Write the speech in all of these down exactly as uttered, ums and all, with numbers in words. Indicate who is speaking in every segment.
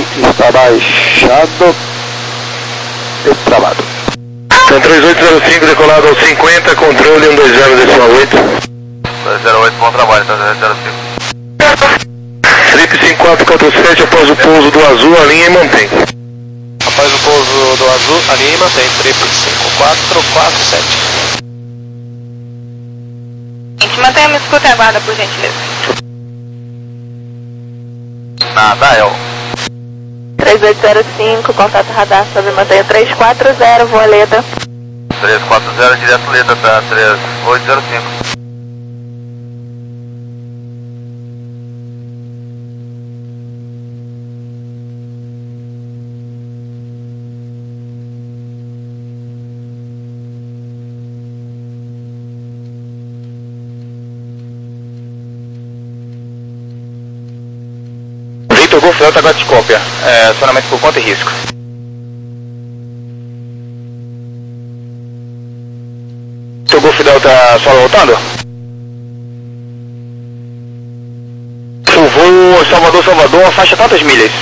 Speaker 1: Está baixado e travado.
Speaker 2: Então três oito zero cinco decolado ao cinquenta, controle um dois zero decimal oito.
Speaker 3: dois zero oito, bom trabalho, três oito zero cinco.
Speaker 2: Trip cinco quatro quatro sete, após o pouso do azul, alinha e mantém.
Speaker 3: Após o pouso do azul, alinha e mantém, Trip cinco quatro quatro sete.
Speaker 4: Gente, mantenha a escuta e aguarda, por gentileza.
Speaker 3: Na Dael.
Speaker 4: três oito zero cinco, contato radar sobre mantenha três quatro zero, voa Leda.
Speaker 3: três quatro zero, direto Leda para três oito zero cinco.
Speaker 5: Vitor Golf Delta Gatiscópia, é, acionamento por conta e risco. Vitor Golf Delta solo voltando? O voo Salvador-Salvador, faixa quantas milhas?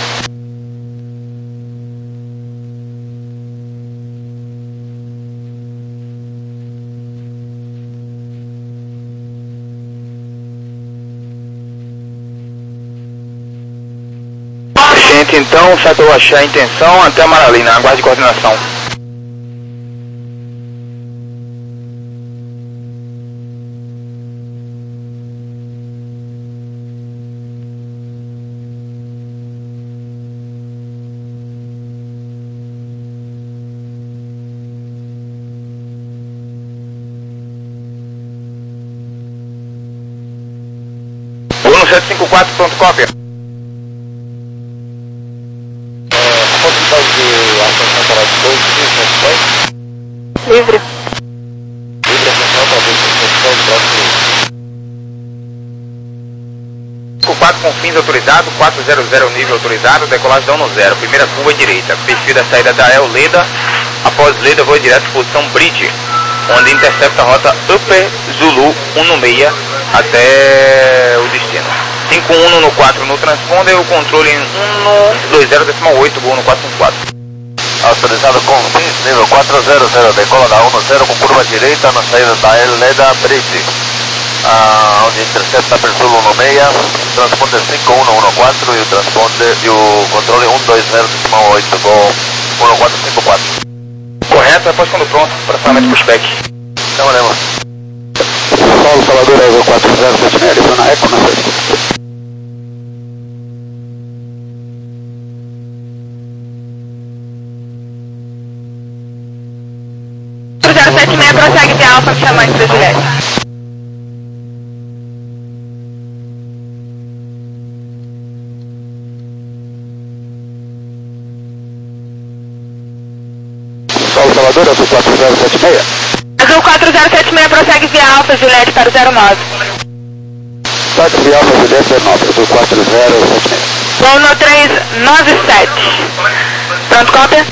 Speaker 5: Gente, então, certo, eu achei a intenção até a Maralina, aguarde coordenação. Bruno sete cinco quatro, pronto, cópia.
Speaker 4: Livre.
Speaker 5: cinco quatro com fins autorizado, quatro zero zero nível autorizado, decolagem dano zero, primeira curva direita, perfil da saída da El Leda, após Leda vou direto posição Bridge, onde intercepta a rota Upper Zulu um seis até o destino. cinco um no quatro no transponder, o controle em um dois zero decimal oito, gol no quatro cinco quatro.
Speaker 3: Autorizado com fins, nível quatro zero zero, decola da um zero com curva direita na saída da El Leda Bridge, ah, onde intercepta perfil um seis, transponder cinco um um quatro e o transponder e o controle um dois zero decimal oito, gol um quatro cinco quatro.
Speaker 5: Correto, após quando pronto, para acionamento por spec.
Speaker 3: Então, lembra.
Speaker 1: Paulo Salvador, Evo quatro zero sete seis, livro na Eco, na sexta.
Speaker 4: zero sete seis, prossegue de Alfa, chamante da Juliette.
Speaker 1: Paulo Salvador, Evo quatro zero sete seis.
Speaker 4: Azul quatro zero sete seis, prossegue via Alfa, Juliette para o zero nove.
Speaker 1: Táxi de Alfa, Juliette zero nove, Evo quatro zero sete seis.
Speaker 4: Voo no três nove sete. Pronto, cópia?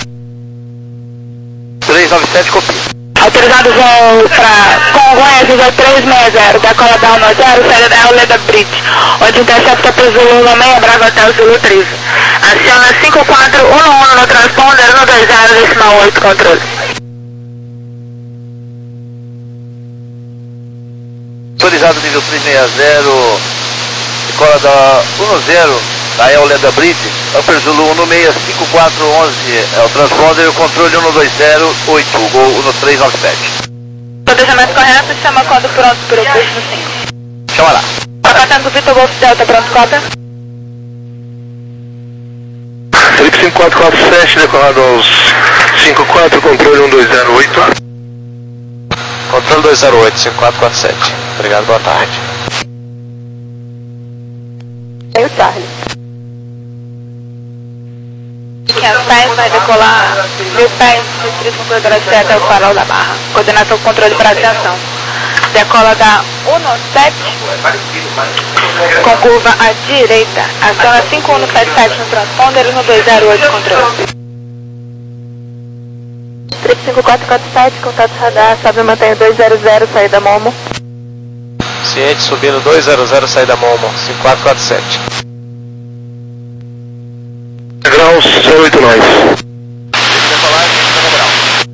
Speaker 5: três nove sete, copia.
Speaker 4: Autorizado voo para Congonhas, nível três seis zero, decola da um zero, saída da El Leda Bridge, onde intercepta para o Zulu seis, Bravo até o Zulu treze. Aciona cinco quatro um um no transponder, um dois zero decimal oito, controle.
Speaker 3: Autorizado nível três seis zero, decola da um zero da El Leda Bridge, Upper Zulu um seis, cinco quatro um um é o transponder e o controle um dois zero oito, gol um três nove sete.
Speaker 4: Planejamento correto, chama quando pronto para o curso no cinco.
Speaker 5: Chama lá.
Speaker 4: Acatando Vitor Golf Delta, pronto, cópia?
Speaker 2: Trip cinco quatro quatro sete, decolado aos cinco quatro, controle um dois zero oito.
Speaker 3: Controle dois zero oito, cinco quatro quatro sete. Obrigado, boa tarde.
Speaker 4: Tem o Charlie. quinhentos pés, vai decolar mil pés, distrito com corredor sete até o farol da barra. Coordenação controle para aviação. Decola da um sete, com curva à direita. Aciona cinco um sete sete no transponder, um dois zero oito, controle. Trip cinco quatro quatro sete, contato radar, sobe e mantém dois zero zero, saída Momo.
Speaker 3: Ciente, subindo dois zero zero, saída Momo, cinco quatro quatro sete.
Speaker 2: zero oito nós.
Speaker 3: Decolagem, Federal.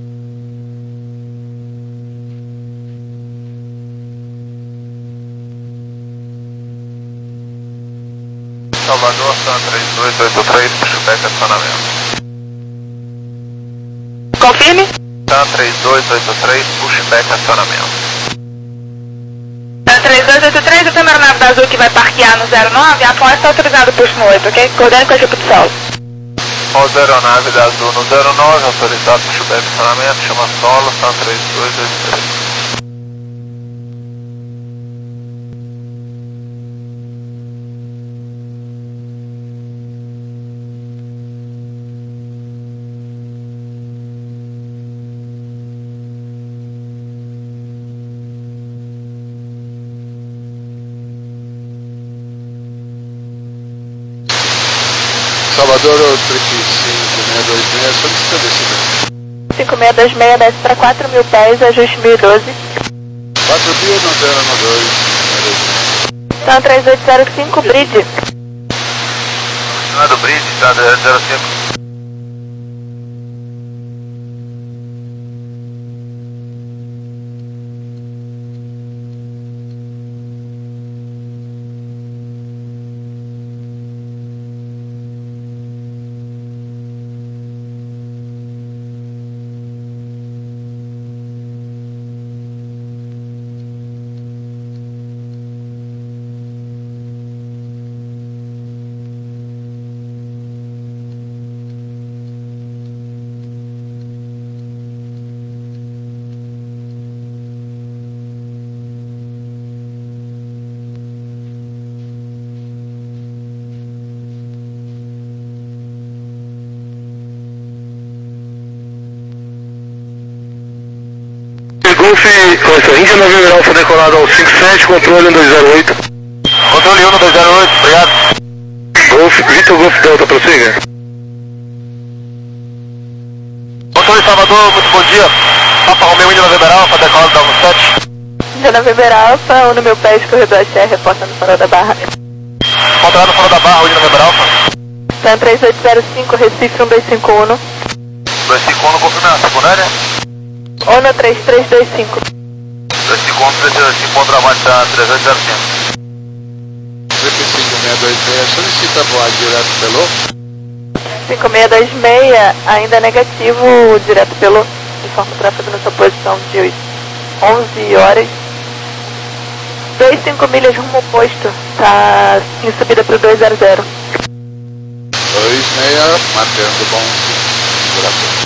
Speaker 3: Salvador, Santa três dois oito três, pushback acionamento.
Speaker 4: Confirme.
Speaker 3: Santa três dois oito três, pushback acionamento.
Speaker 4: Santa três dois oito três, o câmera nave da Azul que vai parquear no zero nove, após está autorizado push no oito, ok? Coordene com a equipe de solo.
Speaker 3: Roda aeronave da Azul no zero nove, autorizado pushback acionamento, chama solo, Santa três dois oito três.
Speaker 1: Salvador Trip cinco seis dois seis, solicita descida.
Speaker 4: cinco seis dois seis, desce para quatro mil pés, ajuste mil e doze.
Speaker 1: quatro mil no zero no dois.
Speaker 4: Santa três oito zero cinco, bridge.
Speaker 3: Do bridge, tá, zero cinco.
Speaker 2: Golf, Índia Novembro Alfa decolado ao cinco sete, controle um dois zero oito.
Speaker 3: Controle um dois zero oito, obrigado.
Speaker 2: Golf, Vitor Golf Delta, prossiga.
Speaker 3: Controle Salvador, muito bom dia. Papa Romeo, Índia Novembro Alfa, decolado da um sete.
Speaker 4: Índia Novembro Alfa, um no meu pés, corredor X R, reporta no farol da Barra.
Speaker 3: Controlado no farol da Barra, Índia Novembro Alfa.
Speaker 4: Santa três oito zero cinco, Recife um dois cinco um.
Speaker 3: dois cinco um, confirmação, secundária.
Speaker 4: ONU três três dois cinco.
Speaker 3: dois cinco um, três três dois cinco, trabalho da três oito zero cinco.
Speaker 1: Trip cinco seis dois seis, solicita voar direto pelo.
Speaker 4: cinco seis dois seis, ainda negativo, direto pelo. Informa o tráfego na sua posição de onze horas. vinte e cinco milhas rumo oposto, tá em subida para o dois zero zero.
Speaker 1: dois seis, mantendo bom duração.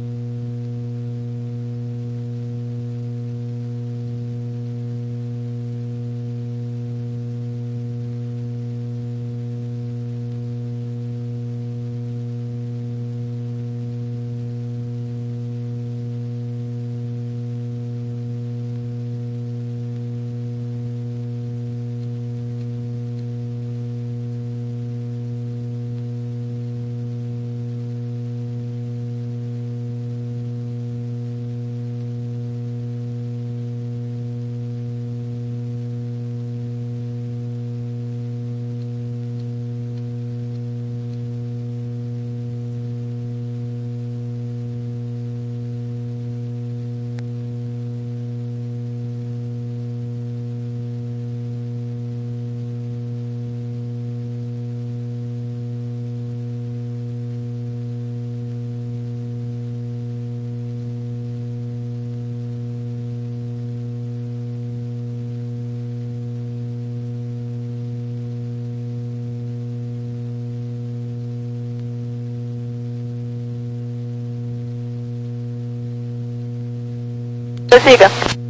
Speaker 4: Prossiga.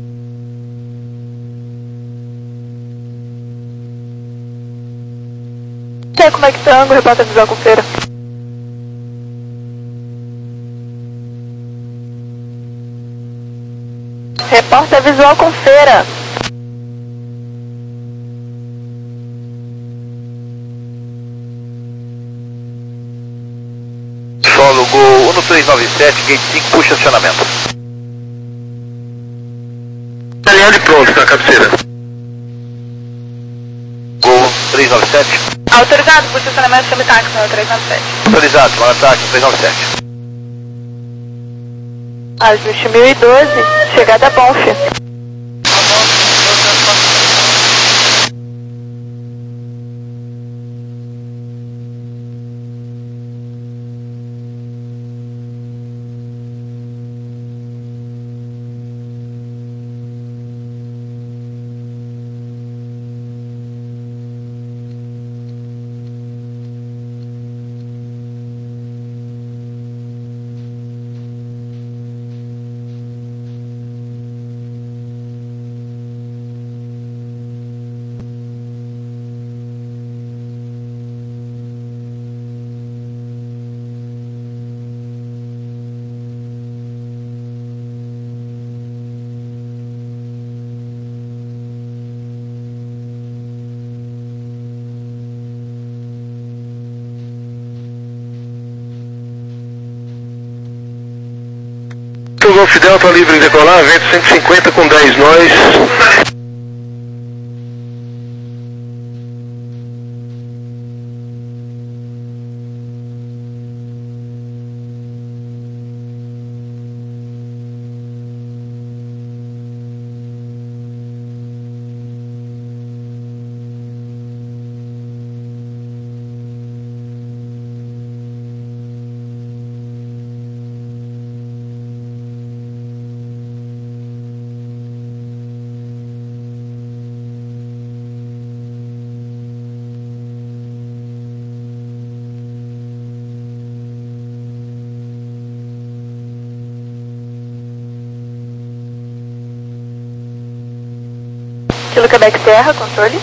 Speaker 4: E aí, como é que tá? Repórter visual com feira. Repórter visual com feira.
Speaker 3: Solo Gol um três nove sete, gate cinco, puxa acionamento.
Speaker 2: Alinhado e pronto na cabeceira.
Speaker 3: Gol três nove sete.
Speaker 4: Autorizado por estacionamento semi-táxi no três nove sete.
Speaker 3: Autorizado, semi-táxi três nove sete.
Speaker 4: Ajuste mil e doze, chegada a Bonfim.
Speaker 2: O Golf Delta livre em decolar, vento cento e cinquenta com dez nós.
Speaker 4: Kilo Quebec Serra, controle.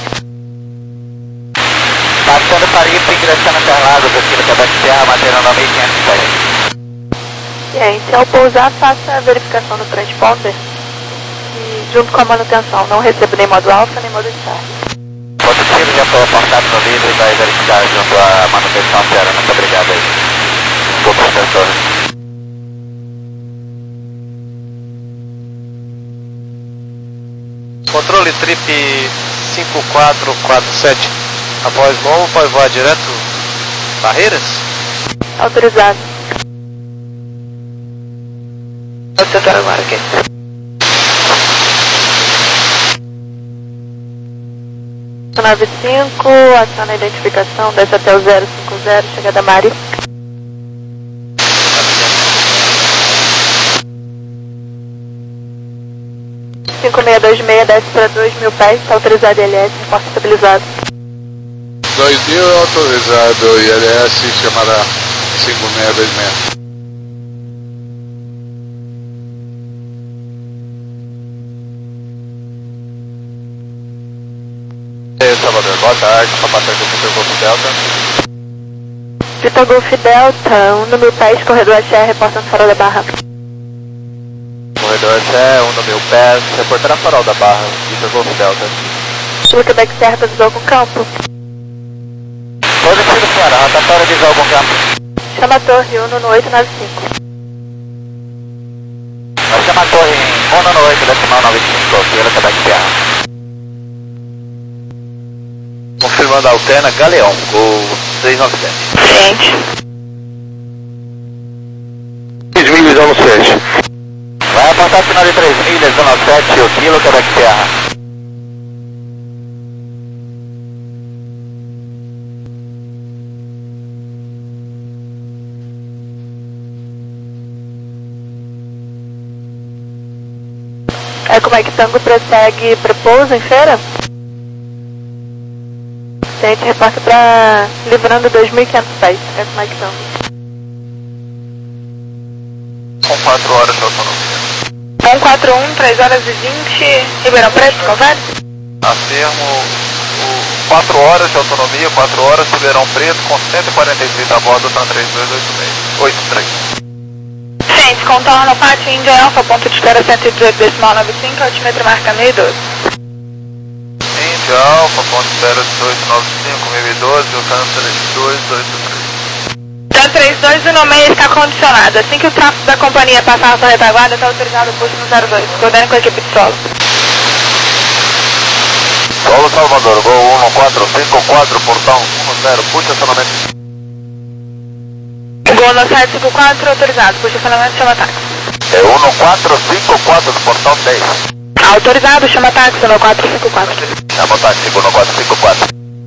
Speaker 3: Passando Paripe, ingressando Interlagos, aqui no Quebec Serra, mantendo nove mil quinhentos e dez.
Speaker 4: Gente, ao pousar, faça a verificação do transponder e junto com a manutenção. Não recebo nem modo alfa, nem modo char.
Speaker 3: Quanto tiro já foi apontado no livro e vai verificar junto à manutenção, senhora. Muito obrigado aí. Desculpa, professor.
Speaker 6: Controle Trip cinco quatro quatro sete. Após voo, pode voar direto Barreiras?
Speaker 4: Autorizado. Pode tentar agora aqui. nove cinco, aciona a identificação, desce até o zero cinco zero, chegada Mari. cinco seis dois seis, desce para dois mil pés, está autorizado I L S, reporte estabilizado.
Speaker 1: dois mil autorizado, I L S, chamará cinco seis dois seis.
Speaker 3: Salvador, boa tarde, só passando com o Vitor Golf Delta.
Speaker 4: Vitor Golf Delta, um no mil pés, corredor H R, reportando farol da Barra.
Speaker 3: Corredor Sé, um no mil pés, reportando a farol da Barra, Vitor Golf Delta.
Speaker 4: Kilo Quebec Serra, visual com campo.
Speaker 3: Positivo, senhora, rotatória visual com campo.
Speaker 4: Chama a torre, um no oito nove cinco.
Speaker 3: Nós chamamos a torre em um no oito, decimal nove cinco, Kilo Quebec Serra. Confirmando a alterna, Galeão, Gol três nove sete.
Speaker 4: Gente.
Speaker 2: três milhas, zona sete.
Speaker 3: Vai apontar final de três milhas, zona sete, o Kilo Quebec Serra.
Speaker 4: É como é que Tango prossegue para pouso em feira? A gente repassa para livrando dois mil e quinhentos pés. É como é que Tango.
Speaker 3: Com quatro horas de autonomia.
Speaker 4: um quatro um, três horas e vinte, Ribeirão Preto, conversa?
Speaker 3: Afirmo quatro horas de autonomia, quatro horas, Ribeirão Preto, com cento e quarenta e três a bordo, TAM três dois oito três.
Speaker 4: Gente, contorno Pátio Índia Alfa, ponto de espera cento e dezoito decimal nove cinco, altimetro marca mil e doze.
Speaker 3: Índia Alfa, ponto de espera dezoito nove cinco, mil e doze, o TAM três dois oito três.
Speaker 4: TAM trinta e dois, o nome está condicionado. Assim que o tráfego da companhia passar a sua retaguarda, está autorizado o posto no zero dois, coordenando com a equipe de solo.
Speaker 3: Solo Salvador, Gol um quatro cinco quatro, portão um zero, puxa acionamento.
Speaker 4: Gol no sete cinco quatro, autorizado. Puxa acionamento, chama táxi.
Speaker 3: É um quatro cinco quatro do portão dez.
Speaker 4: Autorizado, chama táxi, no quatro cinco quatro.
Speaker 3: Chama o táxi, um quatro cinco quatro.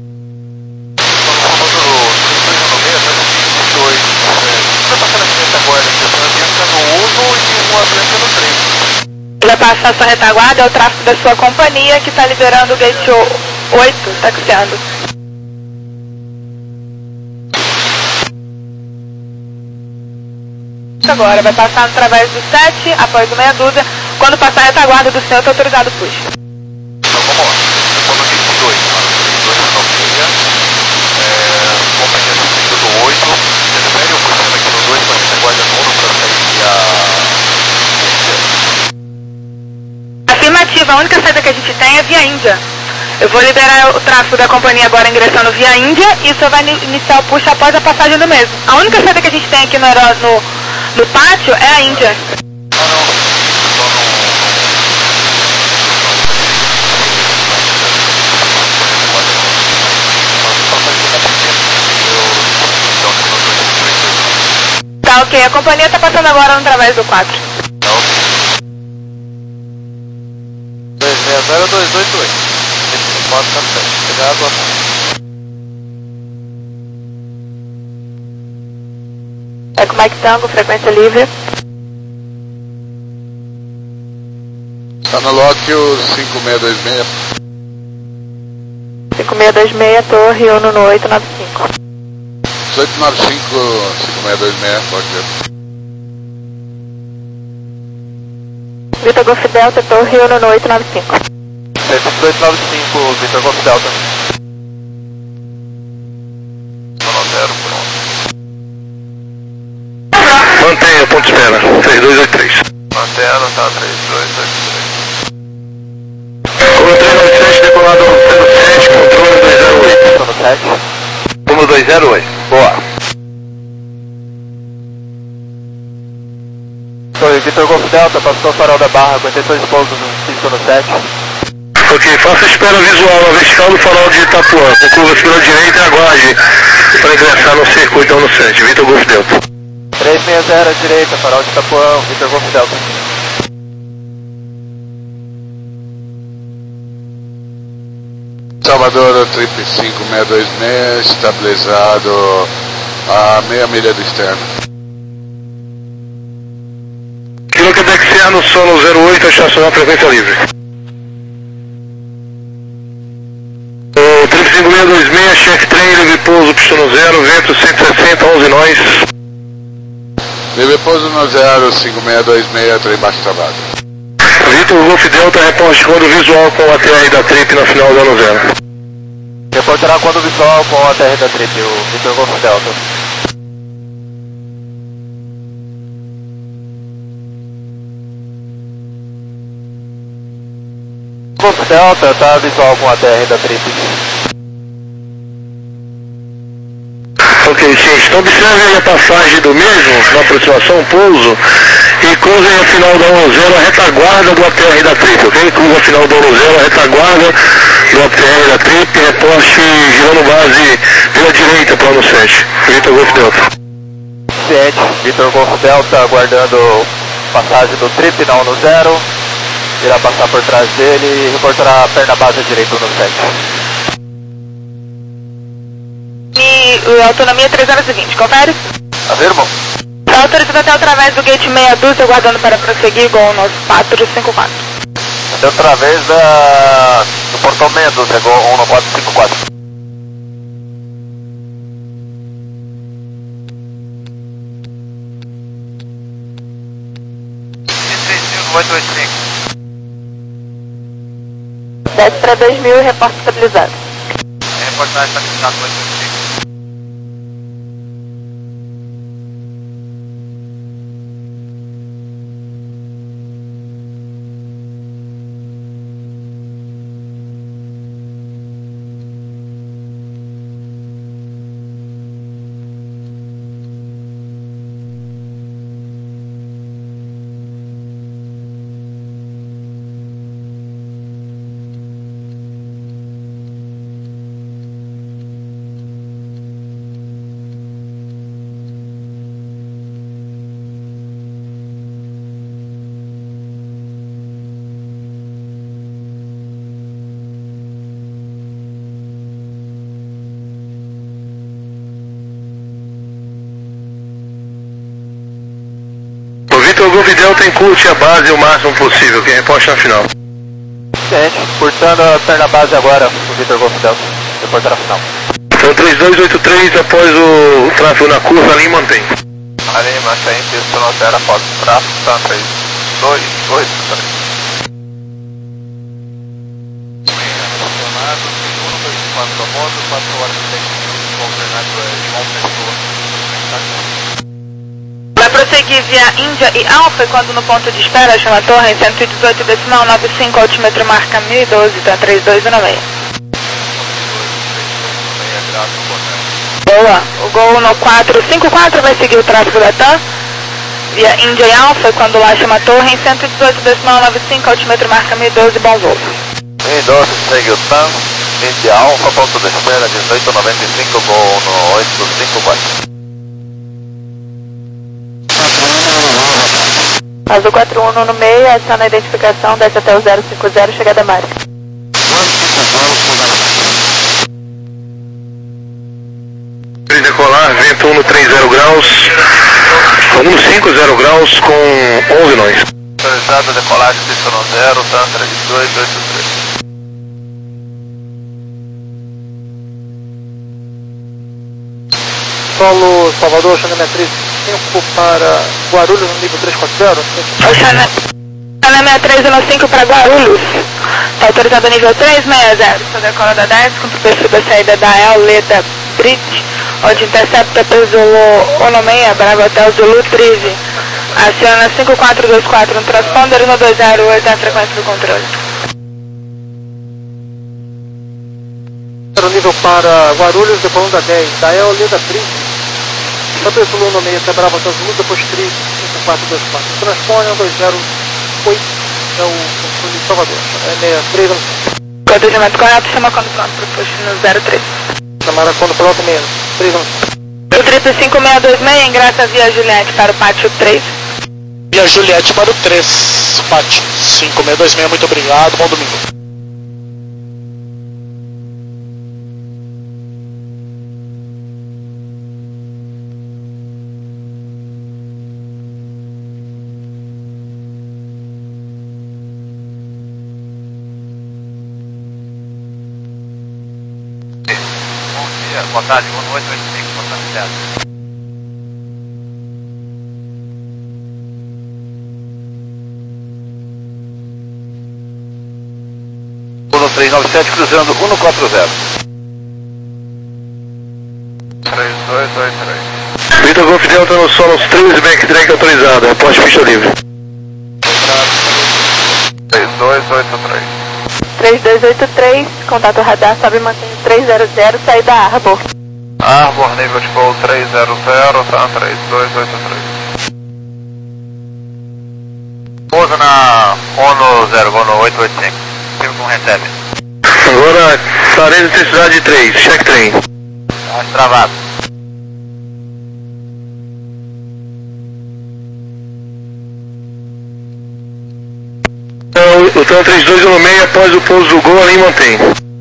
Speaker 4: Vai passar a sua retaguarda, é o tráfego da sua companhia que está liberando o gate oito, taxiando. Agora, vai passar através do sete, após o meia dúzia. Quando passar a retaguarda do senhor, está autorizado o push.
Speaker 3: Então vamos lá. Eu tô no gate dois, dois na Nokia, é, companhia do cinco do oito, espere eu puxando aqui no dois, com a retaguarda no uno para sair a...
Speaker 4: Afirmativa, a única saída que a gente tem é via Índia. Eu vou liberar o tráfego da companhia agora ingressando via Índia e isso vai iniciar o push após a passagem do mesmo. A única saída que a gente tem aqui no, no, no pátio é a Índia. Tá ok, a companhia está passando agora através do quatro.
Speaker 6: dois seis zero dois dois dois. quatro sete. Obrigado.
Speaker 4: Eco Mike Tango, frequência livre.
Speaker 1: Tá no lote o cinco seis dois seis.
Speaker 4: cinco seis dois seis, Torre Uno no oito nove cinco.
Speaker 1: oito nove cinco, cinco seis dois seis, pode ver.
Speaker 4: Vitor Golf Delta, Torre Uno no oito nove cinco.
Speaker 3: oito nove cinco, Vitor Golf Delta. zero, pronto.
Speaker 2: Mantenha, ponto de espera, três dois oito três.
Speaker 3: Mantenha, tá, três dois oito três.
Speaker 2: Como três nove sete, decolado zero sete, controle dois zero oito.
Speaker 3: Tô no sete.
Speaker 2: Como dois zero oito, boa.
Speaker 3: Oi, Vitor Golf Delta, passou o farol da barra, aguentei dois pontos no cinco no sete.
Speaker 2: Ok, faça a espera visual na vertical do farol de Itapuã. Conclua-se pela direita e aguarde para ingressar no circuito no sete. Vitor Golf Delta.
Speaker 3: três seis zero à direita, farol de Itapuã, Vitor Golf Delta.
Speaker 1: Salvador, trip cinco seis dois seis, estabilizado a meia milha do externo.
Speaker 2: Kilo Quebec Ciano, sono zero oito, estacionar frequência livre. O trip cinco seis dois seis, check train, livre pouso, pistono zero, vento cento e sessenta, onze nós.
Speaker 1: Livre pouso no zero, cinco seis dois seis, trem baixo travado.
Speaker 2: Vitor Golf Delta, reporte quando visual com a T R da trip na final do ano zero.
Speaker 3: Reportará quando visual com a T R da trip, o Vitor Golf Delta. Golf Delta, tá visual com a T R da trip.
Speaker 2: Ok, sim, então observem a passagem do mesmo, na aproximação, pouso, e cruzem a final da um zero, a retaguarda do A T R da trip, ok? Cruza a final da um zero, a retaguarda do A T R da trip, reposte girando base pela direita para o ano sete. Vitor Golf Delta.
Speaker 3: Ciente, Vitor Golf Delta aguardando passagem do trip na um zero, irá passar por trás dele e reportará a perna base à direita no sete.
Speaker 4: E autonomia três horas e vinte, confere?
Speaker 3: Afirmo.
Speaker 4: Está autorizado até através do gate meia dúzia, aguardando para prosseguir com o nosso quatro cinco quatro.
Speaker 3: Até através da, do portão meia dúzia, um quatro cinco quatro. oito oito cinco.
Speaker 4: Desce para dois mil e reporte estabilizado.
Speaker 3: Reportagem estabilizado oito oito cinco.
Speaker 2: Vitor Golf Delta encurte a base o máximo possível, que reposte na final.
Speaker 3: Gente, curtando a perna base agora, o Vitor Golf Delta, reportar a final.
Speaker 2: Então três dois oito três após o tráfego na curva ali mantém.
Speaker 3: Ali, mantém, texto na terra, foto, tráfego, tá, três dois oito três. Funcionado, segundo, dois quatro da moto, quatro horas de técnico, alternado é João Pessoa.
Speaker 4: Vai prosseguir via Índia e Alfa, quando no ponto de espera chama torre cento e dezoito decimal noventa e cinco, altímetro marca mil e doze, tá três dois um seis. Boa, o Gol no quatro cinco quatro vai seguir o tráfego da T A M via Índia e Alfa, quando lá chama torre cento e dezoito decimal noventa e cinco, altímetro marca mil e doze, bom voo.
Speaker 3: mil e doze, segue o T A M, Índia Alfa, ponto de espera dezoito noventa e cinco, Gol no oito cinco quatro.
Speaker 4: Azul quatro um no meio, aciona a identificação, desce até o zero cinco zero, chegada máxima.
Speaker 2: Decolar, vento um no trinta graus, um cinquenta graus com onze nós.
Speaker 3: Autorizado, decolagem, pista no zero, T A M três dois oito três.
Speaker 6: Solo Salvador, Xana sessenta e três cinco para Guarulhos no nível três quatro zero.
Speaker 4: Xana sessenta e três cinco para Guarulhos. Está autorizado nível três seis zero. Sua decola da dez, com o perfil da saída da El Leda Bridge, onde intercepta para Zulu Onomeia, Bravo Hotel Zulu Trive. Aciona cinco quatro dois quatro no transponder, no dois zero oito é a frequência do controle.
Speaker 6: Era o nível para Guarulhos, decolando da dez, da El Leda Bridge. Tanto Zulu Onomeia até Bravo Hotel Zulu, depois Trive, cinco quatro dois quatro. Transponder, dois zero oito, é o controle de Salvador, é seis três um cinco.
Speaker 4: Codejamento correto, chama quando pronto para o posto no zero três.
Speaker 6: Chamada quando pronto menos, três um cinco.
Speaker 4: O triplo cinco seis dois seis ingressa via Juliette para o pátio três.
Speaker 7: Via Juliette para o três, pátio cinco seis dois seis, muito obrigado, bom domingo.
Speaker 3: Boa tarde, boa noite, oito cinco, boa tarde, certo. um três nove sete, cruzando um quatro zero. três dois dois três.
Speaker 2: Vitor Golf Delta no solo, os três backtrack autorizado, aposte ficha livre.
Speaker 3: três dois oito três.
Speaker 4: três dois oito três, contato radar, sobe e mantém três zero zero, saída Arbor.
Speaker 3: Arbor, nível de voo três zero zero, T A M três dois oito três. Pousa na ONU zero, ONU oito oito cinco. Fica com recebe.
Speaker 2: Agora, Sarena intensidade três, check trem.
Speaker 3: Tá travado.
Speaker 2: Então, o T A M três dois um seis após o pouso do Gol ali mantém.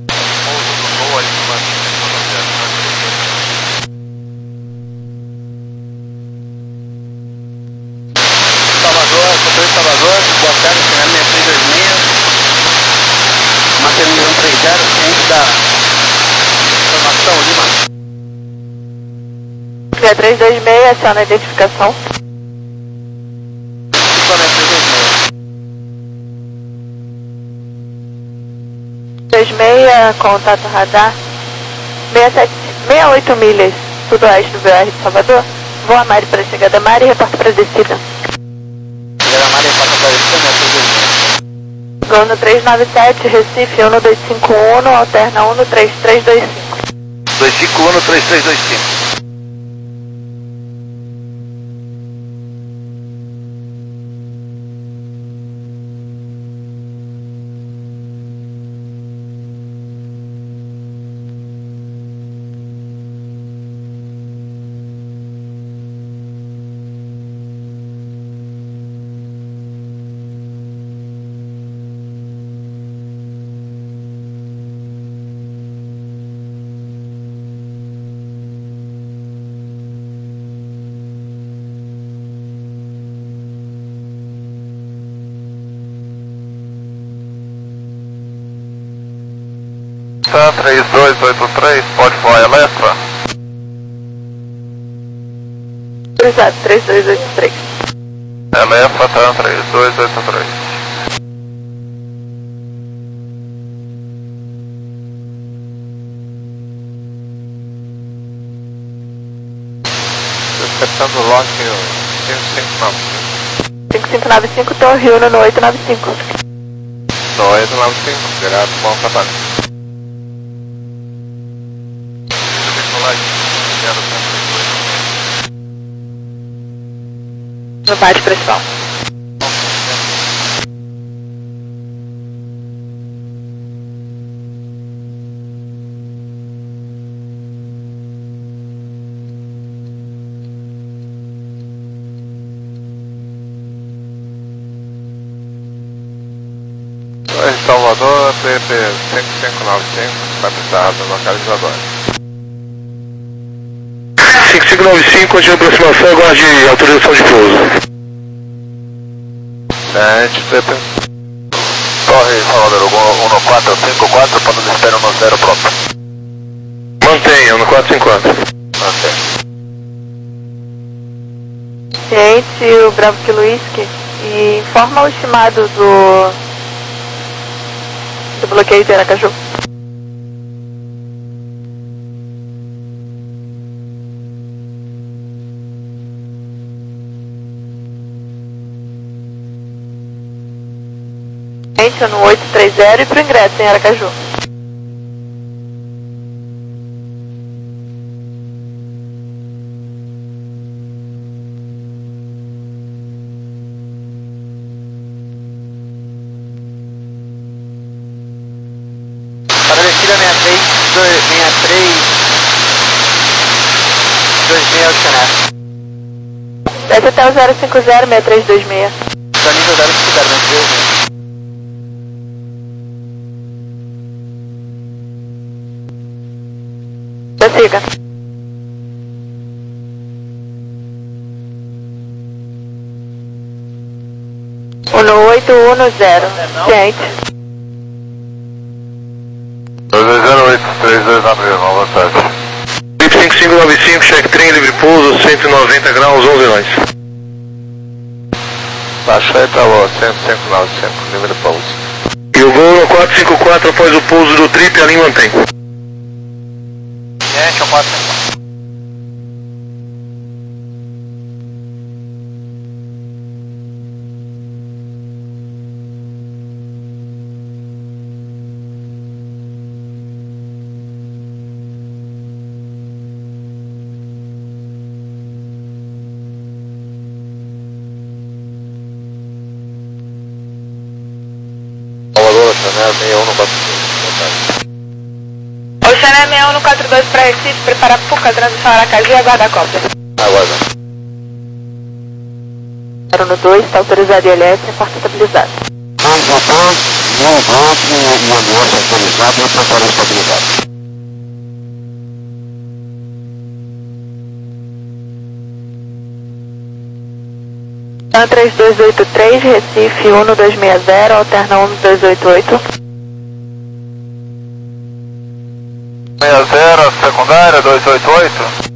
Speaker 3: Salvador, motorista Salvador, boa tarde, China seis três dois seis, mantendo um três zero, ciente da informação Lima.
Speaker 4: Via três dois seis, aciona a identificação.
Speaker 3: Equipamento três dois seis.
Speaker 4: três seis, contato radar, sessenta e sete, sessenta e oito milhas, sudoeste do V R de Salvador. Voa Mari para a chegada Mari e reporta para a descida.
Speaker 3: Chegada Maria, passa para a descida, três dois seis.
Speaker 4: Gol no três nove sete, Recife, um dois cinco um, alterna um três três dois cinco.
Speaker 3: dois cinco um, três três dois cinco. TAM três dois oito três, pode voar Elefa.
Speaker 4: Autorizado, três dois oito três.
Speaker 3: Elefa TAM três dois oito três. Despertando Lock cinco cinco nove cinco.
Speaker 4: cinco cinco nove cinco, Torre Uno no oito nove cinco.
Speaker 3: No oito nove cinco, direto, bom trabalho.
Speaker 4: No bate pressão.
Speaker 3: Salvador, P P cinco cinco nove cinco, vai precisar do localizador.
Speaker 2: cinco cinco nove cinco, continua a aproximação, aguarde autorização de pouso.
Speaker 3: Sente, P P. Torre Salvador, um quatro cinco quatro, ponto de espera no zero próprio.
Speaker 2: Mantenha, no quatro cinco quatro.
Speaker 3: Mantém.
Speaker 4: Gente, o Bravo Kilo Whisky, e informa o estimado do, do bloqueio de Aracaju. Gente, no oito três zero e pro ingresso em Aracaju.
Speaker 8: Estabelecida sessenta e três, sessenta e três, vinte e seis Oceanet.
Speaker 4: Desce até o zero cinco zero, seis três dois seis.
Speaker 8: Está nível zero cinco zero, vinte e seis.
Speaker 4: Prossiga. um oito um zero. Gente.
Speaker 3: dois dois zero oito, três dois nove zero, boa tarde.
Speaker 2: cinco cinco nove cinco, check trem, livre pouso, cento e noventa graus, onze nós.
Speaker 3: Baixa Italo, cento e cinco nove cinco, livre pouso.
Speaker 2: E o voo no quatro cinco quatro após o pouso do trip, a linha mantém.
Speaker 8: Gente, é o quatro cinco quatro.
Speaker 3: Salvador, Chanel seis um quatro cinco, boa tarde.
Speaker 4: Oceanet seis um quatro dois para Recife, prepara P U C A, transição Aracaju e aguarda a cópia.
Speaker 3: Aguarda.
Speaker 4: zero um dois, está autorizado I L S, porta estabilizada. TAM três dois oito três, Recife um dois seis zero, alterna um dois oito oito.
Speaker 3: seis zero, secundária, dois oito oito.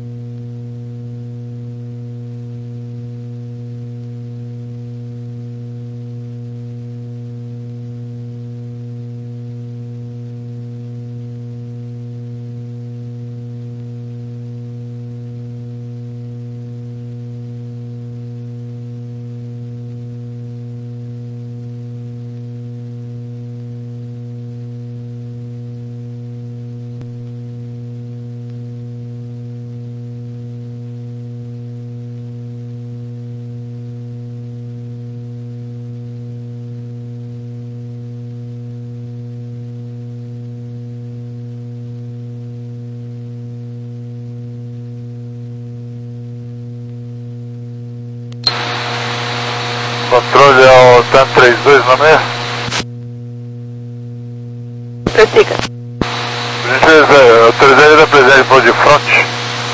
Speaker 3: Controle ao TAM três dois, não é?
Speaker 4: Prossiga.
Speaker 3: Gentileza, autorizei a presença por de front.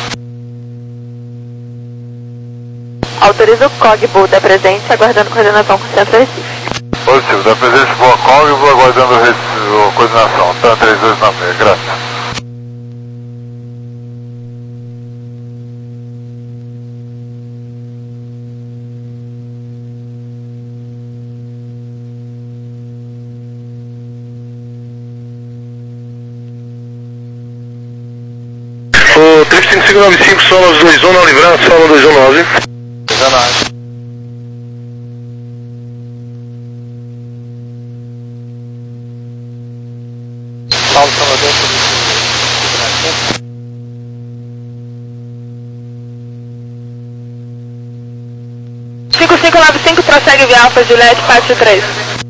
Speaker 4: Autoriza o C O G B U da presença, aguardando coordenação com o Centro Recife.
Speaker 3: Positivo, da presença por C O G, vou aguardando o
Speaker 1: o coordenação, TAM três dois nove seis, graças.
Speaker 2: O três cinco cinco nove cinco, Sonos dois um, na Livrança, Sonos dois um nove.
Speaker 8: dezenove. Paulo Salvador,
Speaker 4: cinco cinco nove cinco, prossegue via Alfa Juliette, Pátio três.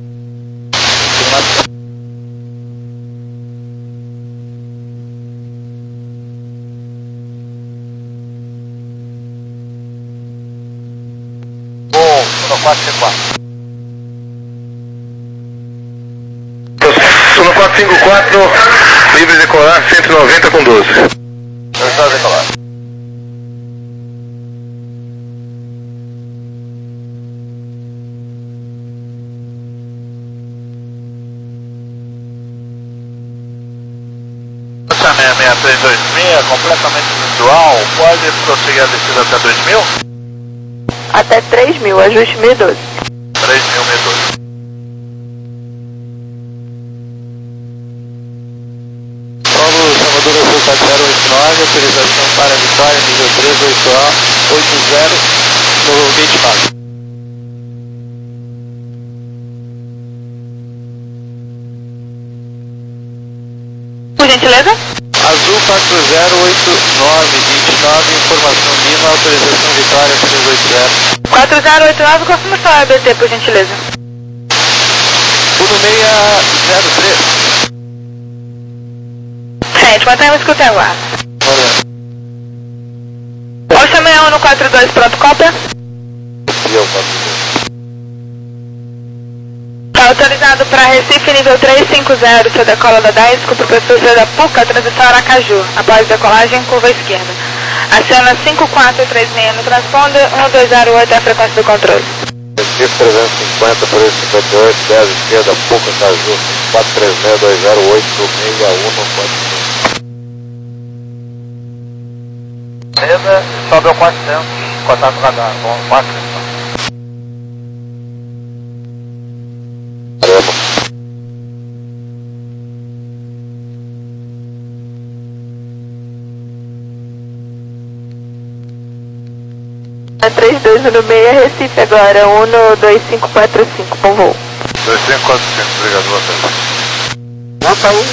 Speaker 3: quatro cinco quatro.
Speaker 2: Sono quatro cinco quatro, livre de decolar, cento e noventa com doze.
Speaker 3: Começou a decolar.
Speaker 1: Lançamento seis três dois seis, completamente visual, pode prosseguir a descida até dois mil?
Speaker 4: Até três mil, ajuste mil e doze.
Speaker 1: três mil, mil e doze.
Speaker 8: Paulo Salvador, quatro zero oito nove, autorização para Vitória, nível três oito A, oito zero, no gate base.
Speaker 4: Por gentileza?
Speaker 8: Azul quatro zero oito nove, vinte e nove, informação Lima, autorização Vitória três oito zero.
Speaker 4: quatro zero oito nove, confirma sua A B T, por gentileza.
Speaker 8: uno seis zero três.
Speaker 4: Gente, mantém o escuta e aguarda.
Speaker 8: Valeu.
Speaker 4: Oxa sessenta e um no quatro dois, pronto, cópia. Está autorizado para Recife, nível três cinco zero, seu decola da dez, com o professor José da Puca, transição Aracaju. Após decolagem, curva esquerda. Aciona cinco quatro três seis no transponder, um dois zero oito é a frequência do controle.
Speaker 3: Recife trezentos e cinquenta, por esse cinquenta e oito, dez esquerda, Puca, Caju, quatro três seis, dois zero oito, seis um, quatro.
Speaker 1: Beleza, sobe ao quatrocentos, contato radar, bom, máximo.
Speaker 4: três dois um seis, Recife agora, um dois cinco quatro cinco, bom voo.
Speaker 1: dois cinco quatro cinco, obrigado, boa tarde.
Speaker 3: Nota um.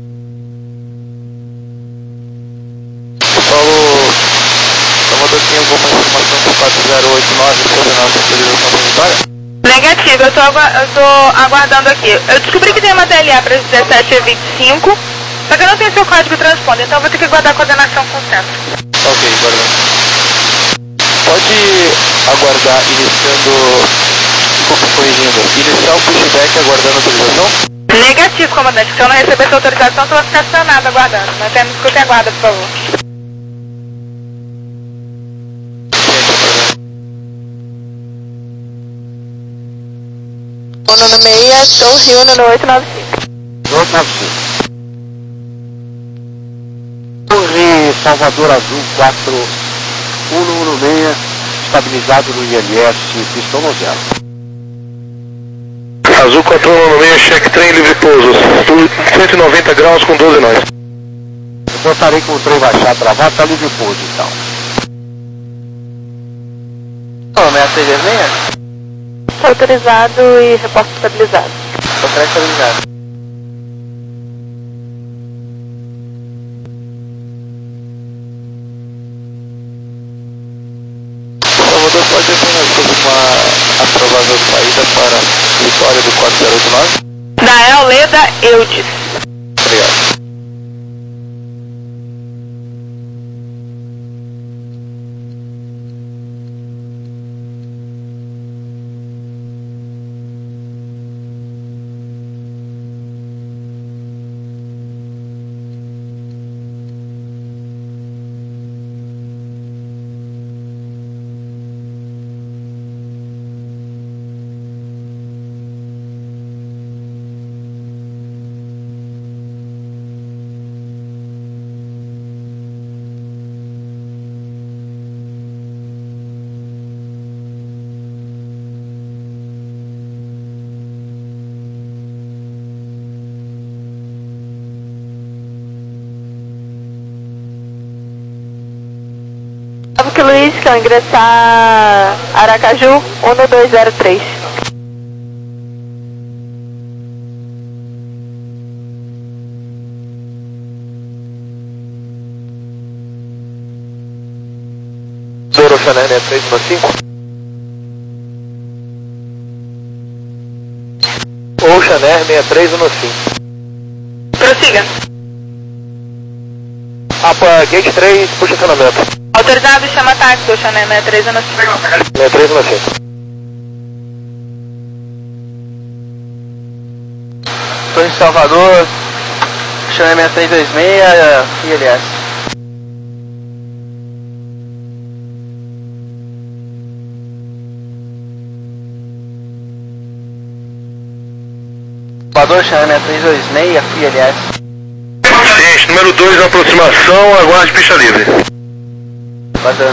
Speaker 8: Paulo Salvador, tem alguma informação para quatro zero oito nove sobre a nossa autorização para Vitória?
Speaker 4: Negativo, eu tô, agua eu tô aguardando aqui. Eu descobri que tem uma T L A para dezessete e vinte e cinco, só que eu não tenho seu código transponder, então eu vou ter que guardar a coordenação com o centro.
Speaker 8: Ok, guardando. Pode aguardar iniciando, desculpa, corrigindo, iniciar o pushback aguardando autorização?
Speaker 4: Negativo, comandante. Se eu não receber sua autorização, eu vou ficar estacionado aguardando. Mantendo escuta e aguarda, por favor. Uno no seis, Torre Uno no oito nove cinco.
Speaker 3: oito nove cinco. Torre Salvador Azul quatro um um seis, estabilizado no I L S, pistão no zero.
Speaker 2: Azul quatro um um seis, check trem, livre pouso, cento e noventa graus com doze nós.
Speaker 3: Eu botarei com o trem baixado travado, tá livre pouso então.
Speaker 8: Não, não é a T V meia?
Speaker 4: Autorizado e reposto estabilizado.
Speaker 8: Estou estabilizado. Salvador, pode apenas fazer uma aprovável saída para Vitória do quatro zero oito nove?
Speaker 4: Dael Leda Eudes.
Speaker 8: Obrigado.
Speaker 4: Whisky Luiz, que é ingressar Aracaju, um dois zero três.
Speaker 3: Zoro Chanel sessenta e três cinco. Ou Chanel sessenta e três cinco.
Speaker 4: Prossiga.
Speaker 3: Apa, gate três, puxa acionamento.
Speaker 4: Autorizado, chama táxi, Ocean sessenta e três cinco.
Speaker 3: sessenta e três cinco.
Speaker 8: Estou em Salvador, Ocean sessenta e três vinte e seis, I L S. Salvador, Ocean sessenta e três vinte e seis, I L S.
Speaker 2: Ciente, número dois, aproximação, aguarde pista livre.
Speaker 8: Guardando.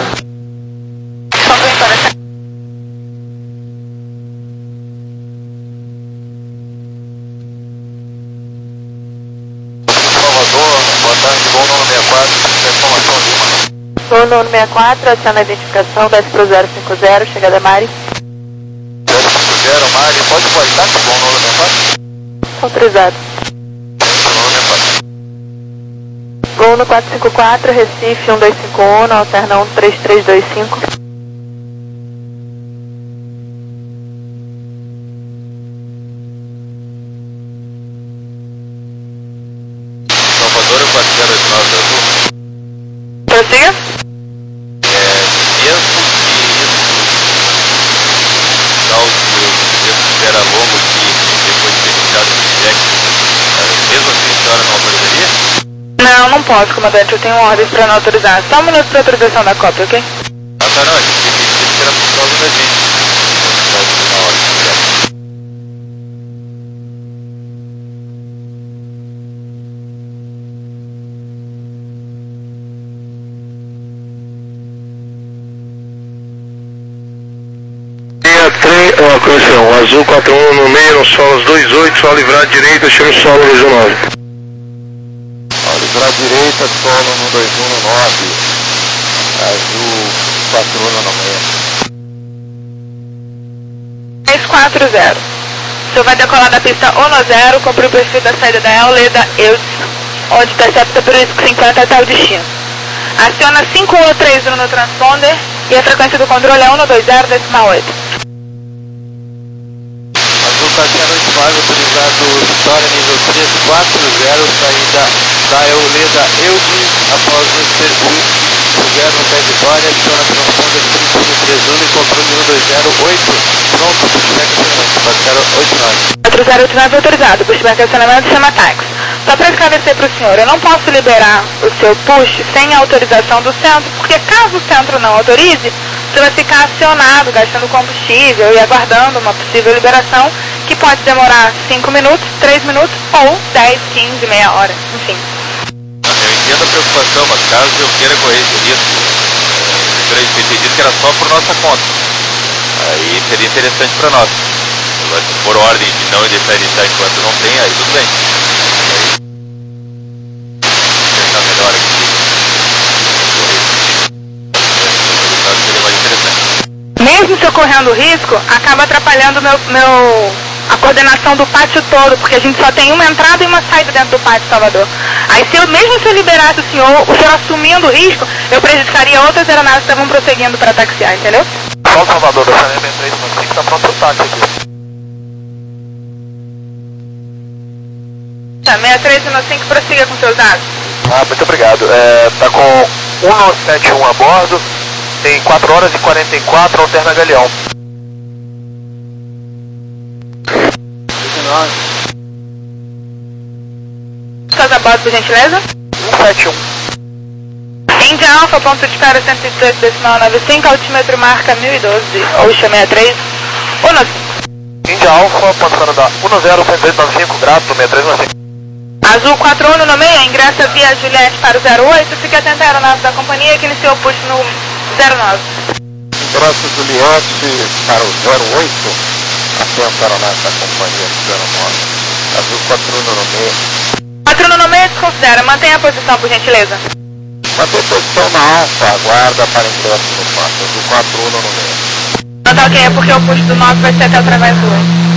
Speaker 3: Salvador, boa tarde, voo nono sessenta e quatro, informação Lima.
Speaker 4: Voo nono sessenta e quatro, aciona a identificação, desce pro zero cinco zero, chegada Mari.
Speaker 3: zero cinco zero, Mari, pode voltar com o voo nono sessenta e quatro?
Speaker 4: Autorizado. Voo no quatro cinco quatro, Recife um dois cinco um, alterna um três três dois cinco.
Speaker 3: Salvador é quatro zero oito nove Azul.
Speaker 4: Prossiga.
Speaker 3: É, mesmo que isso cause o tempo era longo que depois de ter iniciado o check, mesmo assim a senhora não autorizaria?
Speaker 4: Não, não posso, comandante, eu tenho ordens para não autorizar. Só um minuto para autorização da cópia, ok?
Speaker 3: Ah, tá, não, a gente tem que era por causa da gente. Na hora que quiser.
Speaker 2: Ó, correção, azul quatro um no meio, no solo dois oito, só livrar à direita, chama o solo região nove.
Speaker 3: Ó, livrar à direita, solo no dois um no nove, azul quatro um no meio.
Speaker 4: três quatro zero. O senhor vai decolar da pista um zero, cumprir o perfil da saída da Euleda Eudes, onde intercepta por risco cinquenta até o destino. Aciona cinco um três um no transponder e a frequência do controle é um dois zero decimal oito.
Speaker 8: Azul Tassiano oito nove, autorizado Vitória nível três quatro zero, saída da Euleda Eudes, após o serviço zero até Vitória, adiciona transponder trinta e um trinta e um e controle um dois zero oito, pronto, pushback acionamento, Tassiano oito nove.
Speaker 4: quatro zero oito nove autorizado, pushback acionamento, chama táxi. Só para esclarecer para o senhor, eu não posso liberar o seu push sem a autorização do centro, porque caso o centro não autorize, você vai ficar acionado, gastando combustível e aguardando uma possível liberação, que pode demorar cinco minutos, três minutos ou dez, quinze, meia hora, enfim.
Speaker 3: Eu entendo a preocupação, mas caso eu queira correr esse risco, eu entendi que era só por nossa conta. Aí seria interessante para nós. Por ordem de não deixar iniciar enquanto não tem, aí tudo bem. Aí, pensar melhor aqui. Seria mais interessante.
Speaker 4: Mesmo se eu correndo risco, acaba atrapalhando meu, meu, a coordenação do pátio todo, porque a gente só tem uma entrada e uma saída dentro do pátio Salvador. Aí se eu, mesmo se eu liberasse o senhor, o senhor assumindo o risco, eu prejudicaria outras aeronaves que estavam prosseguindo para taxiar, entendeu?
Speaker 3: Só Salvador, da Chanel sessenta e três cinco, está pronto o táxi aqui.
Speaker 4: Tá, sessenta e três cinco, prossiga com seus dados.
Speaker 3: Ah, muito obrigado. É, tá com um sete um a bordo, tem quatro horas e quarenta e quatro, alterna Galeão.
Speaker 4: Seus a bordo, por gentileza?
Speaker 3: um sete um.
Speaker 4: Índia Alfa, ponto de espera cento e dezoito decimal noventa e cinco, altímetro marca mil e doze, Ocean sessenta e três, um.
Speaker 3: Índia Alfa, passando da um zero cento e noventa e cinco, grato, sessenta e três noventa e cinco.
Speaker 4: Azul quatro um no meio, ingressa via Juliette para o zero oito, fique atento à aeronave da companhia que iniciou o push no zero nove.
Speaker 3: Ingressa Juliette para o zero oito, atento à aeronave da companhia zero nove. Azul quatro um no meio.
Speaker 4: quatro um no meio, desconsidera, mantenha a posição por gentileza.
Speaker 3: Mantém posição na alfa, aguarda para ingresso no quatro, do quatro um no meio.
Speaker 4: Não tá ok, é porque o custo do nove vai ser até através do oito.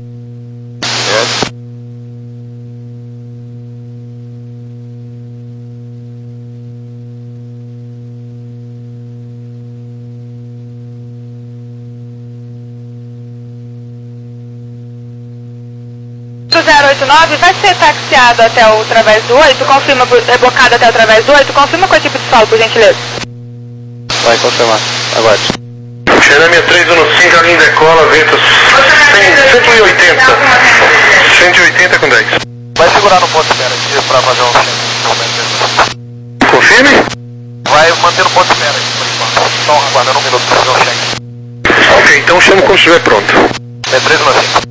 Speaker 4: zero oito nove vai ser taxiado até o através do oito, confirma, rebocado até o através do oito, confirma com a equipe de solo, por gentileza.
Speaker 8: Vai confirmar, aguarde.
Speaker 2: Xenan seis um cinco, a linha decola, vento cento e oitenta. cento e oitenta com dez.
Speaker 3: Vai segurar no ponto de espera aqui para fazer um check.
Speaker 2: Confirme?
Speaker 3: Vai manter no ponto de espera aqui por enquanto. Então aguardando um minuto para fazer um check.
Speaker 2: Ok, então chamo quando estiver pronto.
Speaker 3: B três um cinco.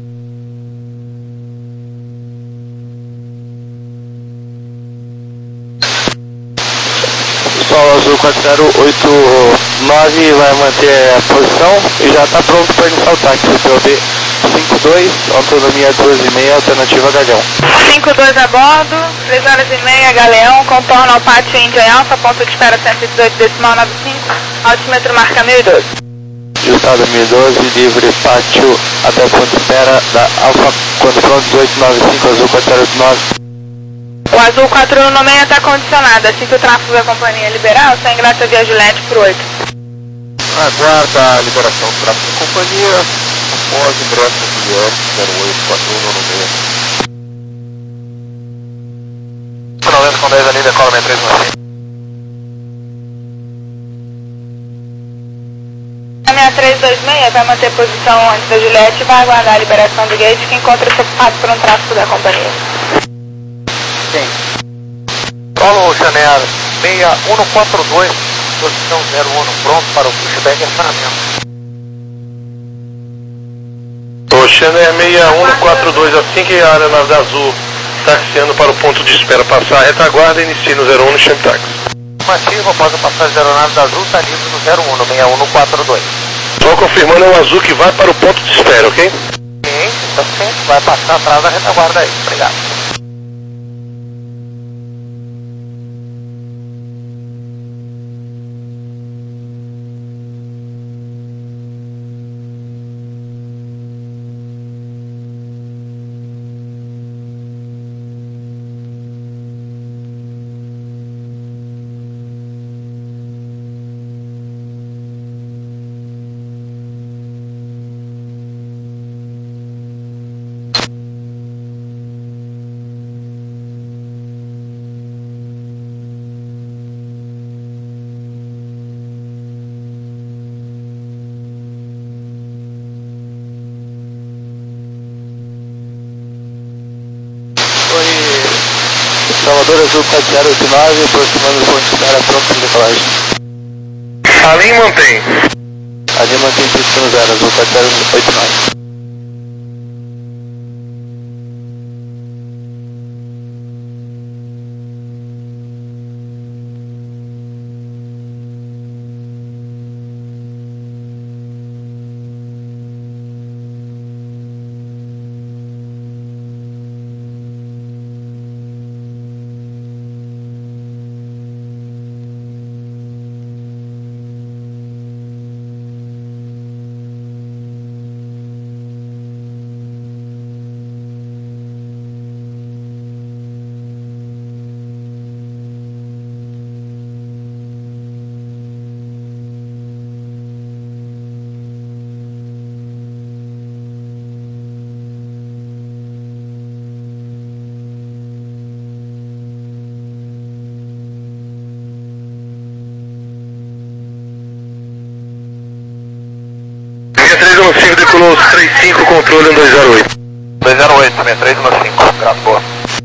Speaker 8: Pessoal, azul quatro zero oito nove vai manter a posição e já está pronto para iniciar o táxi. P O B cinco dois, autonomia doze e meia, alternativa Galeão.
Speaker 4: cinco dois a bordo, três horas e meia, Galeão, contorno ao pátio Índia em Alfa, ponto de espera cento e dezoito decimal noventa e cinco, altímetro marca mil e doze.
Speaker 8: Ajustado mil e doze, livre pátio até ponto de espera da Alfa, quando pronto dezoito nove cinco, azul quatro zero oito nove.
Speaker 4: O azul quatro um no meio está condicionado, assim que o tráfego da companhia liberar, o seu ingresso é via Juliette por oito.
Speaker 3: Aguarda a liberação do tráfego da companhia, após ingresso do Juliette zero oito quatro um no meio. Finalmente com dez ali, decola seis três um cinco.
Speaker 4: A seis três dois seis vai manter posição antes da Juliette e vai aguardar a liberação do gate que encontra-se ocupado por um tráfego da companhia.
Speaker 3: Sim. Solo Xaner seis um quatro dois, posição zero um, pronto para o pushback e acionamento.
Speaker 2: O Xaner seis um quatro dois, assim que a aeronave azul taxiando para o ponto de espera passar a retaguarda, inicie no zero um no Champ Taxi.
Speaker 3: Afirmativo, após a passagem da aeronave azul, está livre no zero um, no seis um quatro dois.
Speaker 2: Só confirmando, é o azul que vai para o ponto de espera, ok?
Speaker 3: Sim, está sempre, vai passar atrás da retaguarda aí, obrigado.
Speaker 8: Salvador Azul quatro zero oito nove, aproximando do ponto de espera, pronto para decolagem.
Speaker 2: A linha mantém.
Speaker 8: A linha mantém pista no zero, Azul quatro zero oito nove.
Speaker 2: três um cinco decolou três cinco, controle um dois zero oito.
Speaker 3: dois zero oito, seis três um cinco, gravou.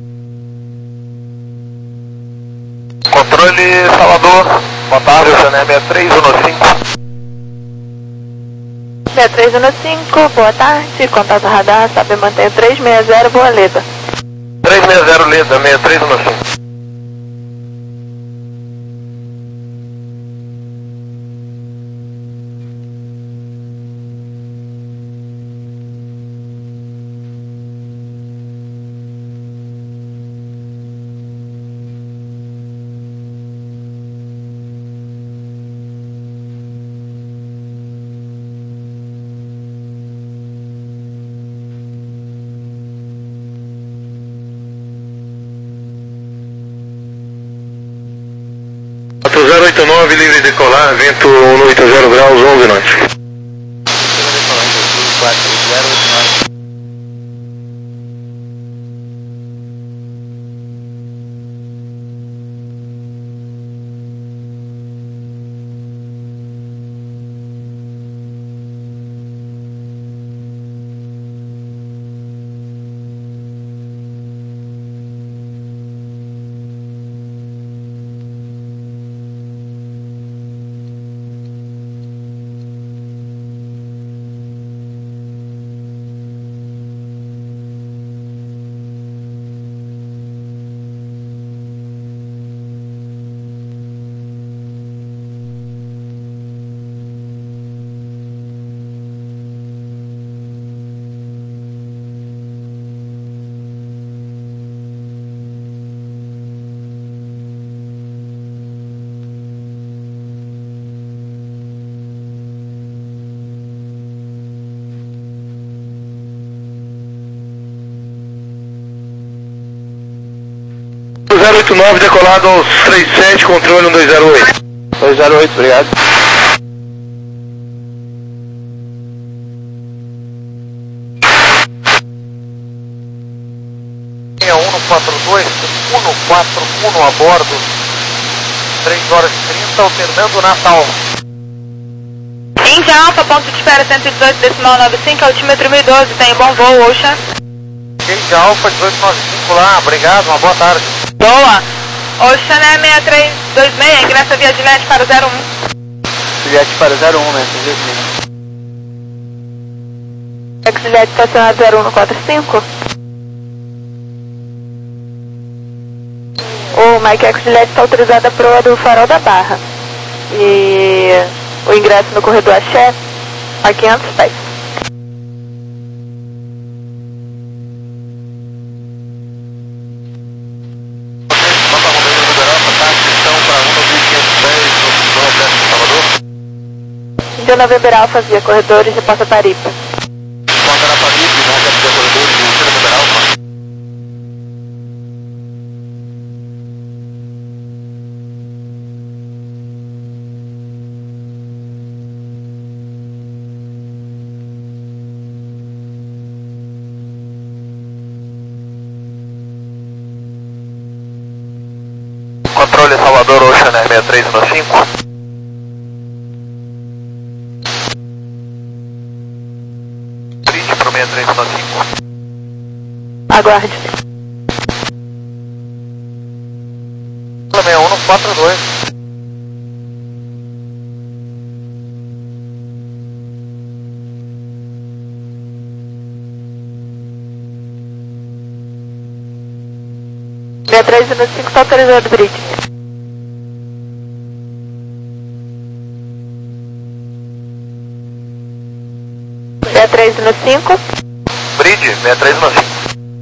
Speaker 3: Controle Salvador, boa tarde, Xané seis três um cinco.
Speaker 4: seis três um cinco, boa tarde, contato radar, sabe manter três seis zero, boa Leda.
Speaker 3: três seis zero Leda, seis três um cinco.
Speaker 2: oito nove, livre de decolar, vento oitenta graus, onze knots.
Speaker 8: quatro zero oito nove.
Speaker 2: zero oito nove, decolado aos trinta e sete, controle um dois zero oito.
Speaker 8: dois zero oito, obrigado.
Speaker 3: um quatro dois, um quatro um a bordo, três horas e trinta, alternando Natal.
Speaker 4: Índia Alfa, ponto de espera cento e dezoito, decimal noventa e cinco, altímetro mil e doze, tem bom voo, Ocean.
Speaker 3: Índia Alfa, dezoito noventa e cinco lá, obrigado, uma boa tarde.
Speaker 4: Boa. Ocean é seis três dois seis, ingressa via Juliette para o zero um.
Speaker 8: Juliette para zero um, né?
Speaker 4: Juliette estacionado zero um no quatro cinco. O Mike X Juliette está autorizada para o do Farol da Barra. E o ingresso no corredor Axé a quinhentos pés. Índia November Alfa via corredores e Porta Tarifa.
Speaker 3: Porta na Tarifa, na reta via corredores e Índia November Alfa. Controle Salvador Ocean sessenta e três um cinco. Bridge para o sessenta e três um cinco.
Speaker 4: Aguarde.
Speaker 3: sessenta e um no quatro dois.
Speaker 4: sessenta e três um cinco está autorizado, Bridge. sessenta e três um cinco.
Speaker 3: Bridge, sessenta e três um cinco.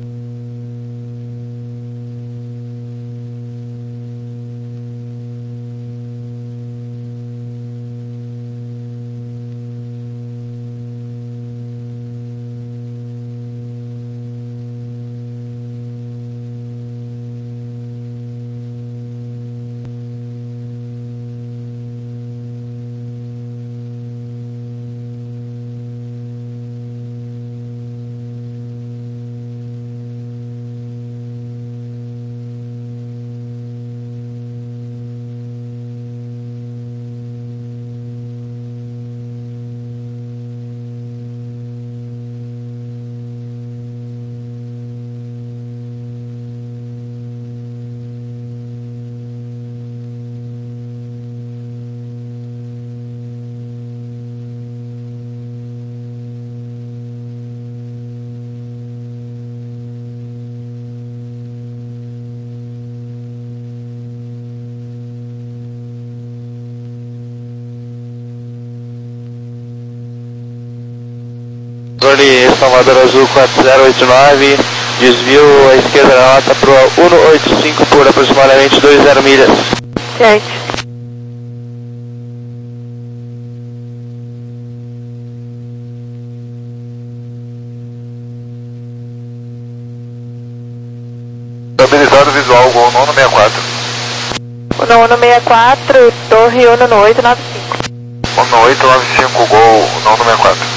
Speaker 8: Controle Salvador Azul quatro zero oito nove, desvio à esquerda da rota para o cento e oitenta e cinco por aproximadamente vinte milhas.
Speaker 4: Gente.
Speaker 3: Estabilizado visual, Gol nono sessenta e quatro.
Speaker 4: Uno Uno sessenta e quatro, torre Uno no oito nove cinco.
Speaker 3: Uno oito nove cinco, gol Uno Uno sessenta e quatro.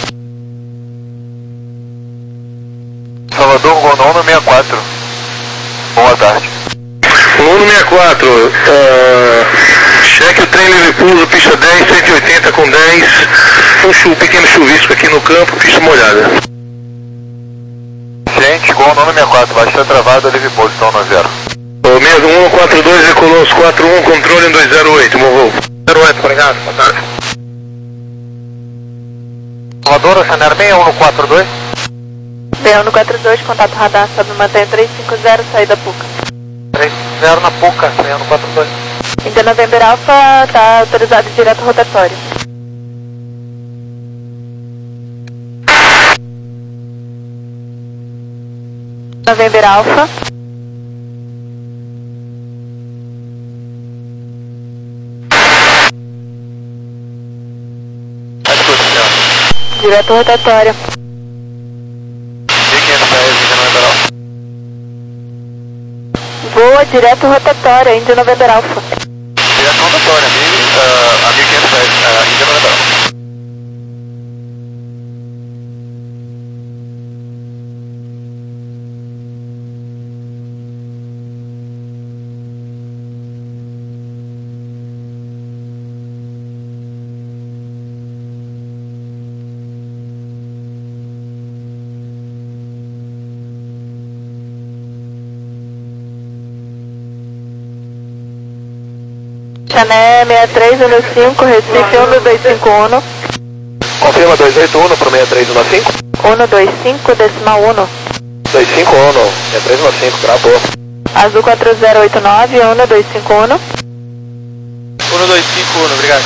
Speaker 3: Salvador, gol Uno Uno sessenta e quatro. Boa tarde.
Speaker 2: Uno sessenta e quatro, uh, cheque o trem livre pouso, pista dez, cento e oitenta com dez, um chu, pequeno chuvisco aqui no campo, pista molhada.
Speaker 3: Gente, gol Uno Uno sessenta e quatro, baixa travada, livre pouso, então no zero.
Speaker 2: O mesmo um quatro dois, decolou uns quatro um, controle um dois zero oito, movou.
Speaker 5: zero oito, obrigado, boa tarde.
Speaker 3: Salvador, Chanel seis um quatro dois.
Speaker 4: B um quatro dois, contato radar, sobe mantenha três cinco zero, saída Puca.
Speaker 3: três zero na Puca, seis um quatro dois.
Speaker 4: Índia November Alpha, está autorizado direto rotatório. November Alpha. Direto rotatório. Voa direto rotatório, Índia November Alpha.
Speaker 3: Direto rotatório, a mil e quinhentos pés, Índia November Alpha.
Speaker 4: Chané seis três um cinco, Recife um dois cinco um.
Speaker 3: Confirma dois oito um para seis três um cinco.
Speaker 4: um dois cinco, decimal um.
Speaker 3: dois cinco um, seis três um cinco, gravou.
Speaker 4: Azul quatro zero oito nove, um dois cinco um.
Speaker 8: um dois cinco um, obrigado.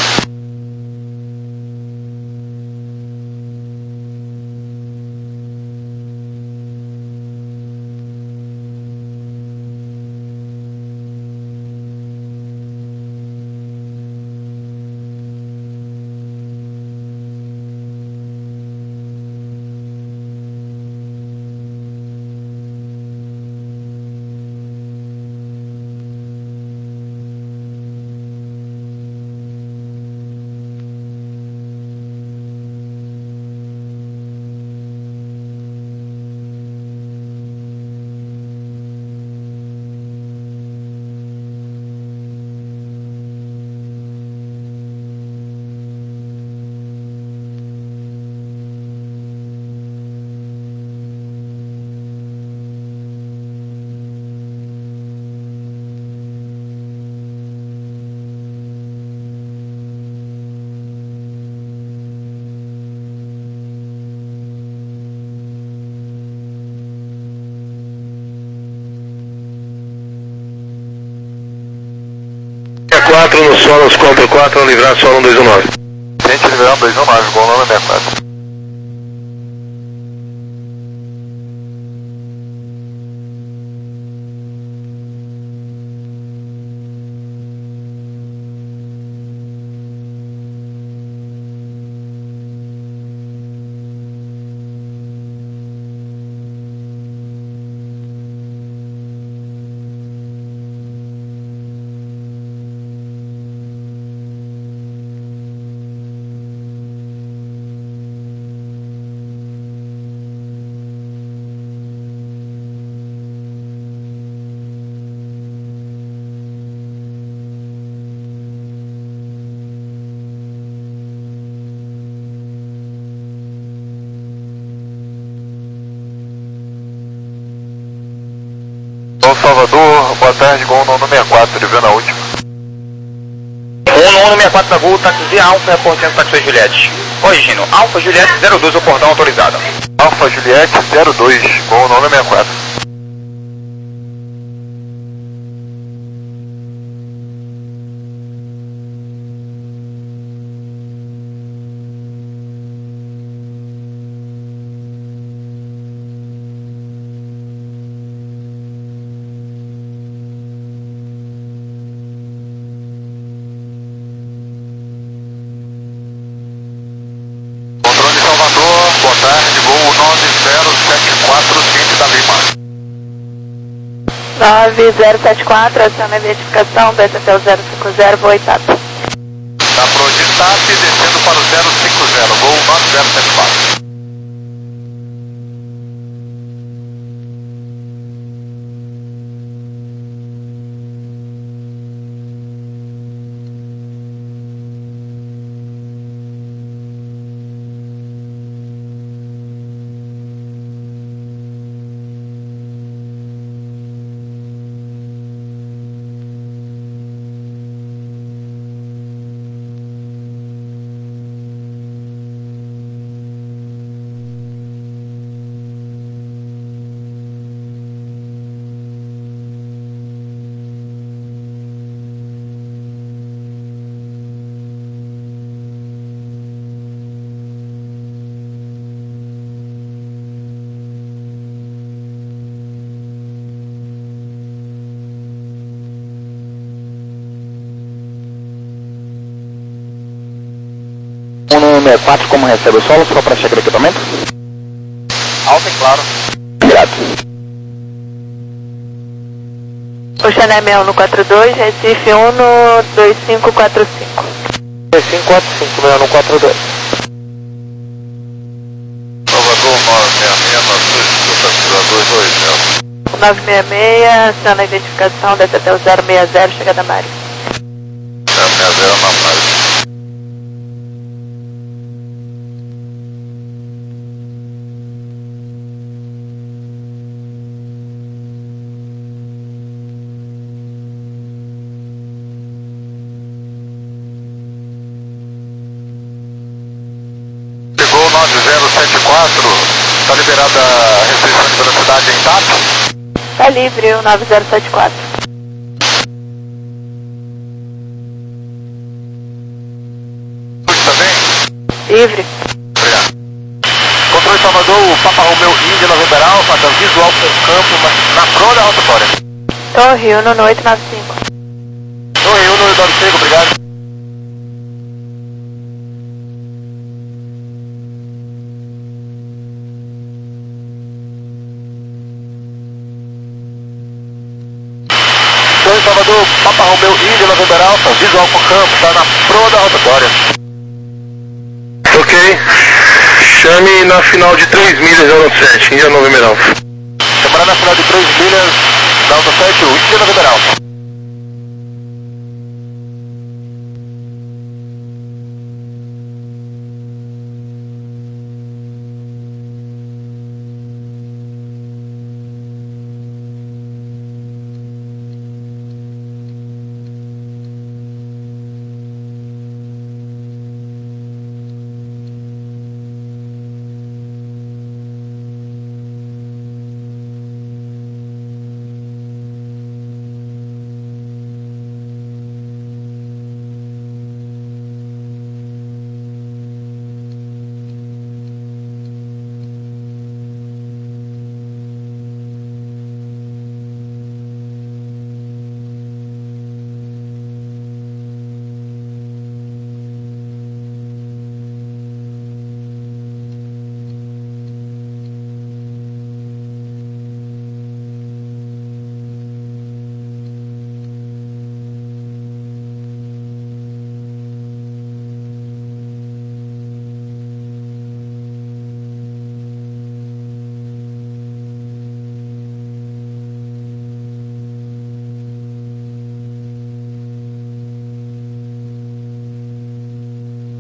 Speaker 2: quatro no solo, os quatro quatro, livrar solo um dois um nove.
Speaker 3: Gente, livrar um dois um nove, gol Uno sessenta e quatro. São Salvador, boa tarde, gol Uno Uno sessenta e quatro, ele veio na última.
Speaker 5: Uno Uno sessenta e quatro na Gol, táxi Alfa, reportando táxi Juliette. Corrigindo, Alfa Juliette zero dois, o portão autorizado.
Speaker 3: Alfa Juliette zero dois, gol Uno Uno sessenta e quatro. Boa tarde, gol nove zero sete quatro, ciente da Lima.
Speaker 4: nove zero sete quatro, aciona a identificação, desce até o zero cinco zero, voo TAP.
Speaker 3: Tá pro de TAP, descendo para o zero cinco zero, voo nove zero sete quatro.
Speaker 2: um nove seis quatro, como recebe o solo, só para checar o equipamento?
Speaker 3: Alto e claro.
Speaker 2: Obrigado.
Speaker 4: Oceané seis um quatro dois, Recife um dois cinco quatro cinco.
Speaker 6: dois cinco quatro cinco, seis um quatro dois.
Speaker 3: Salvador nove seis seis, nove dois dois dois zero.
Speaker 4: nove seis seis, aciona a identificação, desce até o zero seis zero, chegada Mari.
Speaker 3: zero seis zero na Mari. nove zero sete quatro, está liberada a restrição de velocidade em TAP?
Speaker 4: Tá livre o nove zero sete quatro.
Speaker 3: Está bem?
Speaker 4: Livre.
Speaker 3: Obrigado. Controle Salvador, o Papa Romeu Índia November Alpha, da visual com campo mas na proa da rotatória.
Speaker 4: Torre um oito nove cinco.
Speaker 3: Torre um oito nove cinco, obrigado. Salvador, Papa Romeu Índia November Alpha, visual com campo, está na proa da rotatória.
Speaker 2: Ok. Chame na final de três milhas zero sete, Índia November Alpha.
Speaker 3: Chamando na final de três milhas da Alta sete, Índia November Alpha.